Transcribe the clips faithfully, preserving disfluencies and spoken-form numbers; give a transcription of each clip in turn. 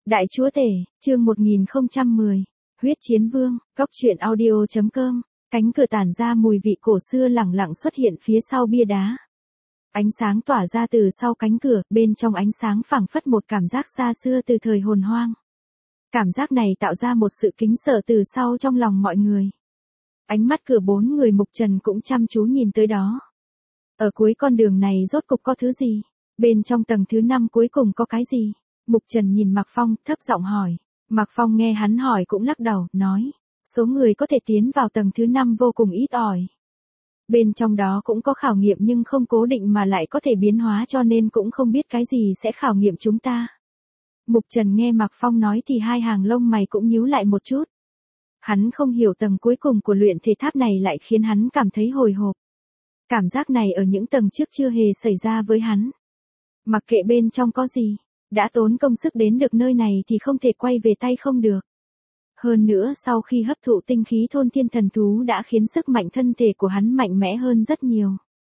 Đại chúa tể, chương một nghìn không trăm mười, huyết chiến vương, góc truyện audio.com, cánh cửa tản ra mùi vị cổ xưa lẳng lặng xuất hiện phía sau bia đá. Ánh sáng tỏa ra từ sau cánh cửa, bên trong ánh sáng phảng phất một cảm giác xa xưa từ thời hồn hoang. Cảm giác này tạo ra một sự kính sợ từ sau trong lòng mọi người. Ánh mắt cửa bốn người Mục Trần cũng chăm chú nhìn tới đó. Ở cuối con đường này rốt cục có thứ gì? Bên trong tầng thứ năm cuối cùng có cái gì? Mục Trần nhìn Mạc Phong, thấp giọng hỏi. Mạc Phong nghe hắn hỏi cũng lắc đầu, nói. Số người có thể tiến vào tầng thứ năm vô cùng ít ỏi. Bên trong đó cũng có khảo nghiệm nhưng không cố định mà lại có thể biến hóa cho nên cũng không biết cái gì sẽ khảo nghiệm chúng ta. Mục Trần nghe Mạc Phong nói thì hai hàng lông mày cũng nhíu lại một chút. Hắn không hiểu tầng cuối cùng của luyện thể tháp này lại khiến hắn cảm thấy hồi hộp. Cảm giác này ở những tầng trước chưa hề xảy ra với hắn. Mặc kệ bên trong có gì, đã tốn công sức đến được nơi này thì không thể quay về tay không được. Hơn nữa sau khi hấp thụ tinh khí thôn thiên thần thú đã khiến sức mạnh thân thể của hắn mạnh mẽ hơn rất nhiều.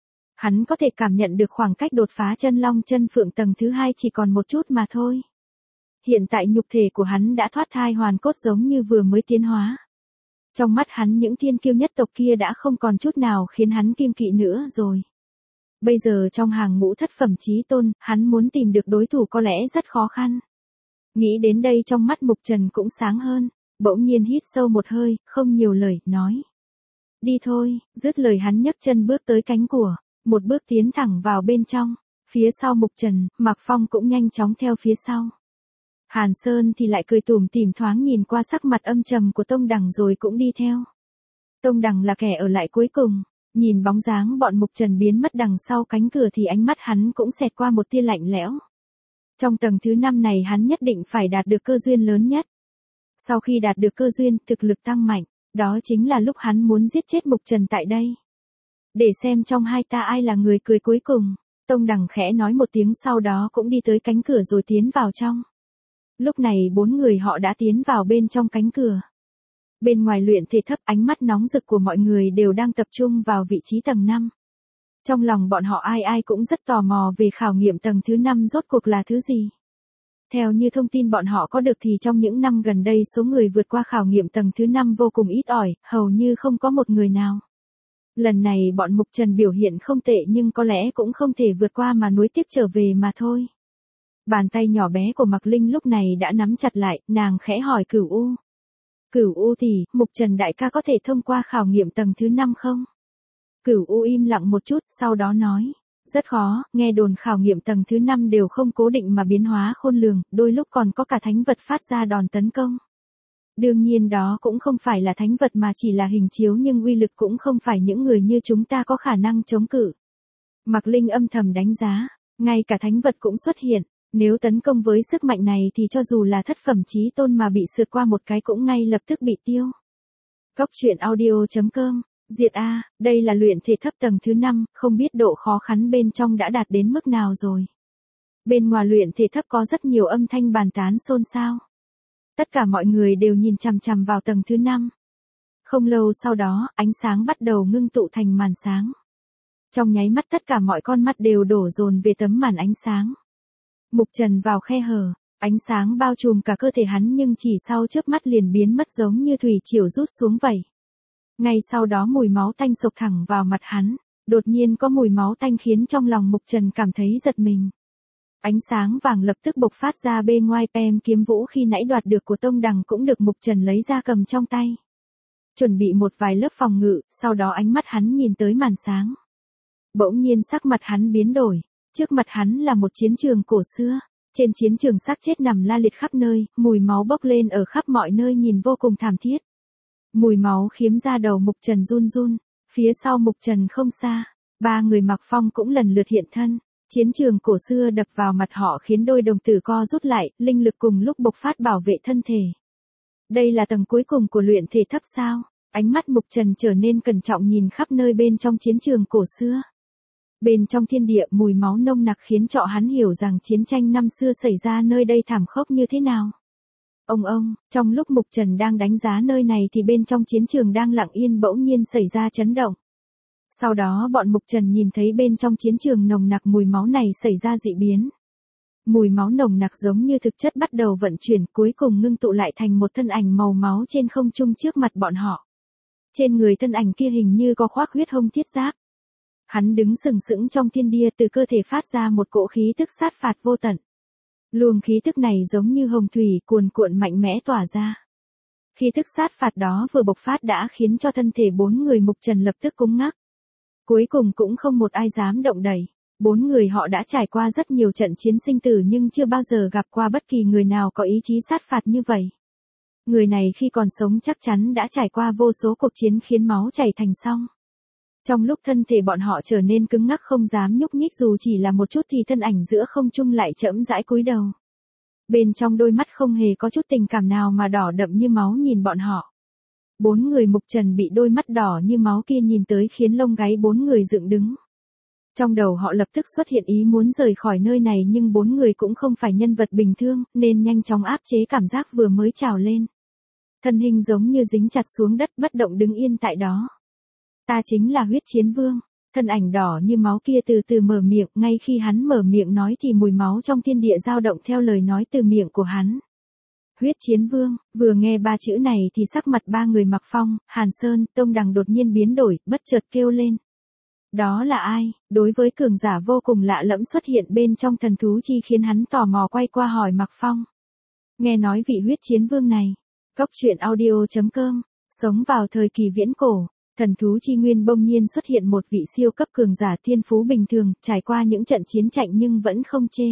Hắn có thể cảm nhận được khoảng cách đột phá chân long chân phượng tầng thứ hai chỉ còn một chút mà thôi. Hiện tại nhục thể của hắn đã thoát thai hoàn cốt giống như vừa mới tiến hóa. Trong mắt hắn những thiên kiêu nhất tộc kia đã không còn chút nào khiến hắn kiêng kỵ nữa rồi. Bây giờ trong hàng ngũ thất phẩm chí tôn, hắn muốn tìm được đối thủ có lẽ rất khó khăn. Nghĩ đến đây trong mắt Mục Trần cũng sáng hơn, bỗng nhiên hít sâu một hơi, không nhiều lời, nói. Đi thôi, dứt lời hắn nhấc chân bước tới cánh của, một bước tiến thẳng vào bên trong, phía sau Mục Trần, Mạc Phong cũng nhanh chóng theo phía sau. Hàn Sơn thì lại cười tủm tỉm thoáng nhìn qua sắc mặt âm trầm của Tông Đằng rồi cũng đi theo. Tông Đằng là kẻ ở lại cuối cùng, nhìn bóng dáng bọn Mục Trần biến mất đằng sau cánh cửa thì ánh mắt hắn cũng xẹt qua một tia lạnh lẽo. Trong tầng thứ năm này hắn nhất định phải đạt được cơ duyên lớn nhất. Sau khi đạt được cơ duyên, thực lực tăng mạnh, đó chính là lúc hắn muốn giết chết Mục Trần tại đây. Để xem trong hai ta ai là người cười cuối cùng, Tông Đằng khẽ nói một tiếng sau đó cũng đi tới cánh cửa rồi tiến vào trong. Lúc này bốn người họ đã tiến vào bên trong cánh cửa. Bên ngoài luyện thể thấp ánh mắt nóng rực của mọi người đều đang tập trung vào vị trí tầng năm. Trong lòng bọn họ ai ai cũng rất tò mò về khảo nghiệm tầng thứ năm rốt cuộc là thứ gì. Theo như thông tin bọn họ có được thì trong những năm gần đây số người vượt qua khảo nghiệm tầng thứ năm vô cùng ít ỏi, hầu như không có một người nào. Lần này bọn Mục Trần biểu hiện không tệ nhưng có lẽ cũng không thể vượt qua mà nuối tiếc trở về mà thôi. Bàn tay nhỏ bé của Mạc Linh lúc này đã nắm chặt lại, nàng khẽ hỏi Cửu U. Cửu U thì, Mục Trần đại ca có thể thông qua khảo nghiệm tầng thứ năm không? Cửu U im lặng một chút, sau đó nói. Rất khó, nghe đồn khảo nghiệm tầng thứ năm đều không cố định mà biến hóa khôn lường, đôi lúc còn có cả thánh vật phát ra đòn tấn công. Đương nhiên đó cũng không phải là thánh vật mà chỉ là hình chiếu nhưng uy lực cũng không phải những người như chúng ta có khả năng chống cự. Mạc Linh âm thầm đánh giá, ngay cả thánh vật cũng xuất hiện. Nếu tấn công với sức mạnh này thì cho dù là thất phẩm chí tôn mà bị sượt qua một cái cũng ngay lập tức bị tiêu. Góc truyện audio.com, Diệt A, đây là luyện thể thấp tầng thứ năm, không biết độ khó khăn bên trong đã đạt đến mức nào rồi. Bên ngoài luyện thể thấp có rất nhiều âm thanh bàn tán xôn xao. Tất cả mọi người đều nhìn chằm chằm vào tầng thứ năm. Không lâu sau đó, ánh sáng bắt đầu ngưng tụ thành màn sáng. Trong nháy mắt tất cả mọi con mắt đều đổ dồn về tấm màn ánh sáng. Mục Trần vào khe hở, ánh sáng bao trùm cả cơ thể hắn nhưng chỉ sau chớp mắt liền biến mất giống như thủy triều rút xuống vậy. Ngay sau đó mùi máu tanh sộc thẳng vào mặt hắn, đột nhiên có mùi máu tanh khiến trong lòng Mục Trần cảm thấy giật mình. Ánh sáng vàng lập tức bộc phát ra bên ngoài pem kiếm vũ khi nãy đoạt được của Tông Đằng cũng được Mục Trần lấy ra cầm trong tay. Chuẩn bị một vài lớp phòng ngự, sau đó ánh mắt hắn nhìn tới màn sáng. Bỗng nhiên sắc mặt hắn biến đổi. Trước mặt hắn là một chiến trường cổ xưa, trên chiến trường xác chết nằm la liệt khắp nơi, mùi máu bốc lên ở khắp mọi nơi nhìn vô cùng thảm thiết. Mùi máu khiếm ra đầu Mục Trần run run, phía sau Mục Trần không xa, ba người Mạc Phong cũng lần lượt hiện thân, chiến trường cổ xưa đập vào mặt họ khiến đôi đồng tử co rút lại, linh lực cùng lúc bộc phát bảo vệ thân thể. Đây là tầng cuối cùng của luyện thể thấp sao? Ánh mắt Mục Trần trở nên cẩn trọng nhìn khắp nơi bên trong chiến trường cổ xưa. Bên trong thiên địa mùi máu nông nặc khiến cho hắn hiểu rằng chiến tranh năm xưa xảy ra nơi đây thảm khốc như thế nào. Ông ông, trong lúc Mục Trần đang đánh giá nơi này thì bên trong chiến trường đang lặng yên bỗng nhiên xảy ra chấn động. Sau đó bọn Mục Trần nhìn thấy bên trong chiến trường nồng nặc mùi máu này xảy ra dị biến. Mùi máu nồng nặc giống như thực chất bắt đầu vận chuyển, cuối cùng ngưng tụ lại thành một thân ảnh màu máu trên không trung trước mặt bọn họ. Trên người thân ảnh kia hình như có khoác huyết hông thiết giáp. Hắn đứng sừng sững trong thiên địa, từ cơ thể phát ra một cỗ khí tức sát phạt vô tận. Luồng khí tức này giống như hồng thủy cuồn cuộn mạnh mẽ tỏa ra. Khí tức sát phạt đó vừa bộc phát đã khiến cho thân thể bốn người Mục Trần lập tức cứng ngắc. Cuối cùng cũng không một ai dám động đậy. Bốn người họ đã trải qua rất nhiều trận chiến sinh tử nhưng chưa bao giờ gặp qua bất kỳ người nào có ý chí sát phạt như vậy. Người này khi còn sống chắc chắn đã trải qua vô số cuộc chiến khiến máu chảy thành sông. Trong lúc thân thể bọn họ trở nên cứng ngắc không dám nhúc nhích dù chỉ là một chút thì thân ảnh giữa không trung lại chậm rãi cúi đầu. Bên trong đôi mắt không hề có chút tình cảm nào mà đỏ đậm như máu nhìn bọn họ. Bốn người Mục Trần bị đôi mắt đỏ như máu kia nhìn tới khiến lông gáy bốn người dựng đứng. Trong đầu họ lập tức xuất hiện ý muốn rời khỏi nơi này nhưng bốn người cũng không phải nhân vật bình thường nên nhanh chóng áp chế cảm giác vừa mới trào lên. Thân hình giống như dính chặt xuống đất bất động đứng yên tại đó. Ta chính là Huyết Chiến Vương. Thân ảnh đỏ như máu kia từ từ mở miệng, ngay khi hắn mở miệng nói thì mùi máu trong thiên địa dao động theo lời nói từ miệng của hắn. Huyết Chiến Vương, vừa nghe ba chữ này thì sắc mặt ba người Mạc Phong, Hàn Sơn, Tông Đằng đột nhiên biến đổi, bất chợt kêu lên. Đó là ai? Đối với cường giả vô cùng lạ lẫm xuất hiện bên trong thần thú chi khiến hắn tò mò quay qua hỏi Mạc Phong. Nghe nói vị Huyết Chiến Vương này. Cốc truyện audio chấm com, sống vào thời kỳ viễn cổ. Thần thú chi nguyên bỗng nhiên xuất hiện một vị siêu cấp cường giả thiên phú bình thường, trải qua những trận chiến chạy nhưng vẫn không chê.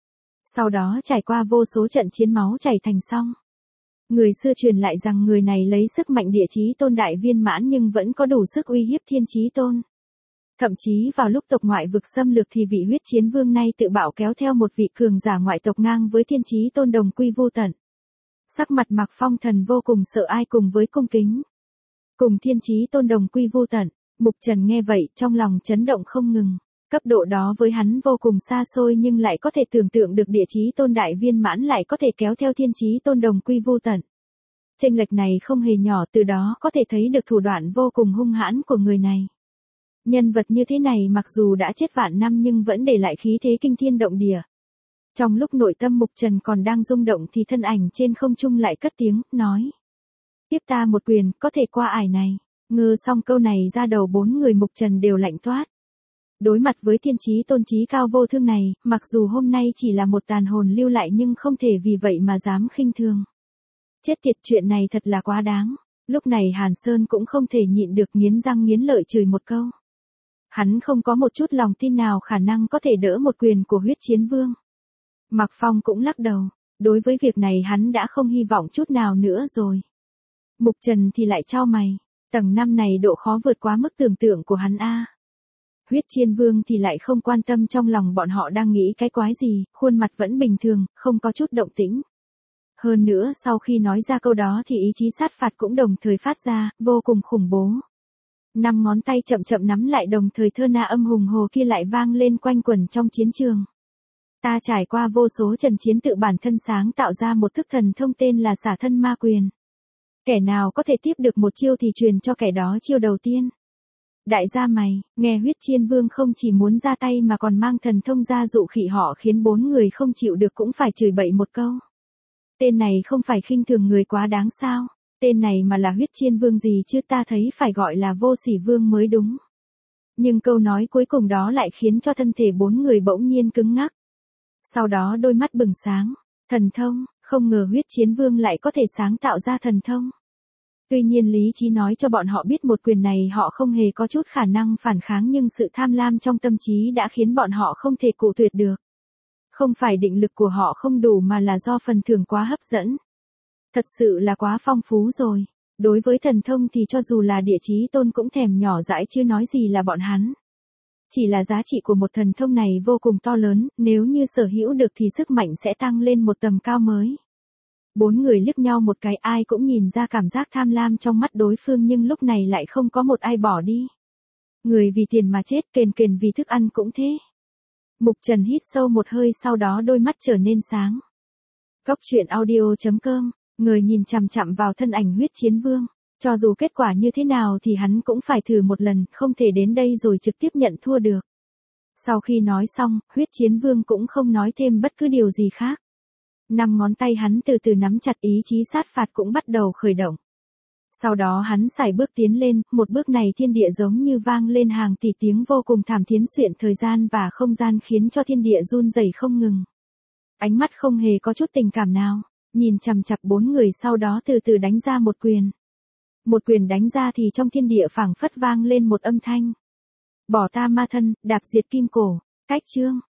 Sau đó trải qua vô số trận chiến máu chảy thành sông. Người xưa truyền lại rằng người này lấy sức mạnh địa chí tôn đại viên mãn nhưng vẫn có đủ sức uy hiếp thiên chí tôn. Thậm chí vào lúc tộc ngoại vực xâm lược thì vị Huyết Chiến Vương này tự bảo kéo theo một vị cường giả ngoại tộc ngang với thiên chí tôn đồng quy vô tận. Sắc mặt Mạc Phong Thần vô cùng sợ ai cùng với cung kính. Cùng thiên chí tôn đồng quy vô tận, Mục Trần nghe vậy trong lòng chấn động không ngừng. Cấp độ đó với hắn vô cùng xa xôi nhưng lại có thể tưởng tượng được địa chí tôn đại viên mãn lại có thể kéo theo thiên chí tôn đồng quy vô tận. Chênh lệch này không hề nhỏ, từ đó có thể thấy được thủ đoạn vô cùng hung hãn của người này. Nhân vật như thế này mặc dù đã chết vạn năm nhưng vẫn để lại khí thế kinh thiên động địa. Trong lúc nội tâm Mục Trần còn đang rung động thì thân ảnh trên không trung lại cất tiếng, nói. Tiếp ta một quyền, có thể qua ải này. Ngơ xong câu này ra đầu bốn người Mục Trần đều lạnh toát. Đối mặt với thiên chí tôn chí cao vô thương này, mặc dù hôm nay chỉ là một tàn hồn lưu lại nhưng không thể vì vậy mà dám khinh thường. Chết tiệt, chuyện này thật là quá đáng. Lúc này Hàn Sơn cũng không thể nhịn được nghiến răng nghiến lợi chửi một câu. Hắn không có một chút lòng tin nào khả năng có thể đỡ một quyền của Huyết Chiến Vương. Mạc Phong cũng lắc đầu, đối với việc này hắn đã không hy vọng chút nào nữa rồi. Mục Trần thì lại chau mày, tầng năm này độ khó vượt quá mức tưởng tượng của hắn a. Huyết Chiến Vương thì lại không quan tâm trong lòng bọn họ đang nghĩ cái quái gì, khuôn mặt vẫn bình thường, không có chút động tĩnh. Hơn nữa sau khi nói ra câu đó thì ý chí sát phạt cũng đồng thời phát ra, vô cùng khủng bố. Năm ngón tay chậm chậm nắm lại đồng thời thơ na âm hùng hồ kia lại vang lên quanh quẩn trong chiến trường. Ta trải qua vô số trận chiến tự bản thân sáng tạo ra một thức thần thông tên là xả thân ma quyền. Kẻ nào có thể tiếp được một chiêu thì truyền cho kẻ đó chiêu đầu tiên. Đại gia mày, nghe Huyết Chiến Vương không chỉ muốn ra tay mà còn mang thần thông ra dụ khỉ họ khiến bốn người không chịu được cũng phải chửi bậy một câu. Tên này không phải khinh thường người quá đáng sao? Tên này mà là Huyết Chiến Vương gì chứ, ta thấy phải gọi là Vô Sỉ Vương mới đúng. Nhưng câu nói cuối cùng đó lại khiến cho thân thể bốn người bỗng nhiên cứng ngắc. Sau đó đôi mắt bừng sáng. Thần thông, không ngờ Huyết Chiến Vương lại có thể sáng tạo ra thần thông. Tuy nhiên lý trí nói cho bọn họ biết một quyền này họ không hề có chút khả năng phản kháng nhưng sự tham lam trong tâm trí đã khiến bọn họ không thể cự tuyệt được. Không phải định lực của họ không đủ mà là do phần thưởng quá hấp dẫn. Thật sự là quá phong phú rồi. Đối với thần thông thì cho dù là địa chí tôn cũng thèm nhỏ dãi chứ nói gì là bọn hắn. Chỉ là giá trị của một thần thông này vô cùng to lớn, nếu như sở hữu được thì sức mạnh sẽ tăng lên một tầm cao mới. Bốn người liếc nhau một cái, ai cũng nhìn ra cảm giác tham lam trong mắt đối phương nhưng lúc này lại không có một ai bỏ đi. Người vì tiền mà chết, kền kền vì thức ăn cũng thế. Mục Trần hít sâu một hơi sau đó đôi mắt trở nên sáng. Cốc truyện audio chấm com, người nhìn chằm chằm vào thân ảnh Huyết Chiến Vương. Cho dù kết quả như thế nào thì hắn cũng phải thử một lần, không thể đến đây rồi trực tiếp nhận thua được. Sau khi nói xong, huyết chiến vương cũng không nói thêm bất cứ điều gì khác. Năm ngón tay hắn từ từ nắm chặt, ý chí sát phạt cũng bắt đầu khởi động. Sau đó hắn sải bước tiến lên, một bước này thiên địa giống như vang lên hàng tỷ tiếng vô cùng thảm thiết xuyên thời gian và không gian, khiến cho thiên địa run rẩy không ngừng. Ánh mắt không hề có chút tình cảm nào, nhìn chằm chằm bốn người, sau đó từ từ đánh ra một quyền. Một quyền đánh ra thì trong thiên địa phảng phất vang lên một âm thanh. Bỏ ta ma thân, đạp diệt kim cổ. Cách chương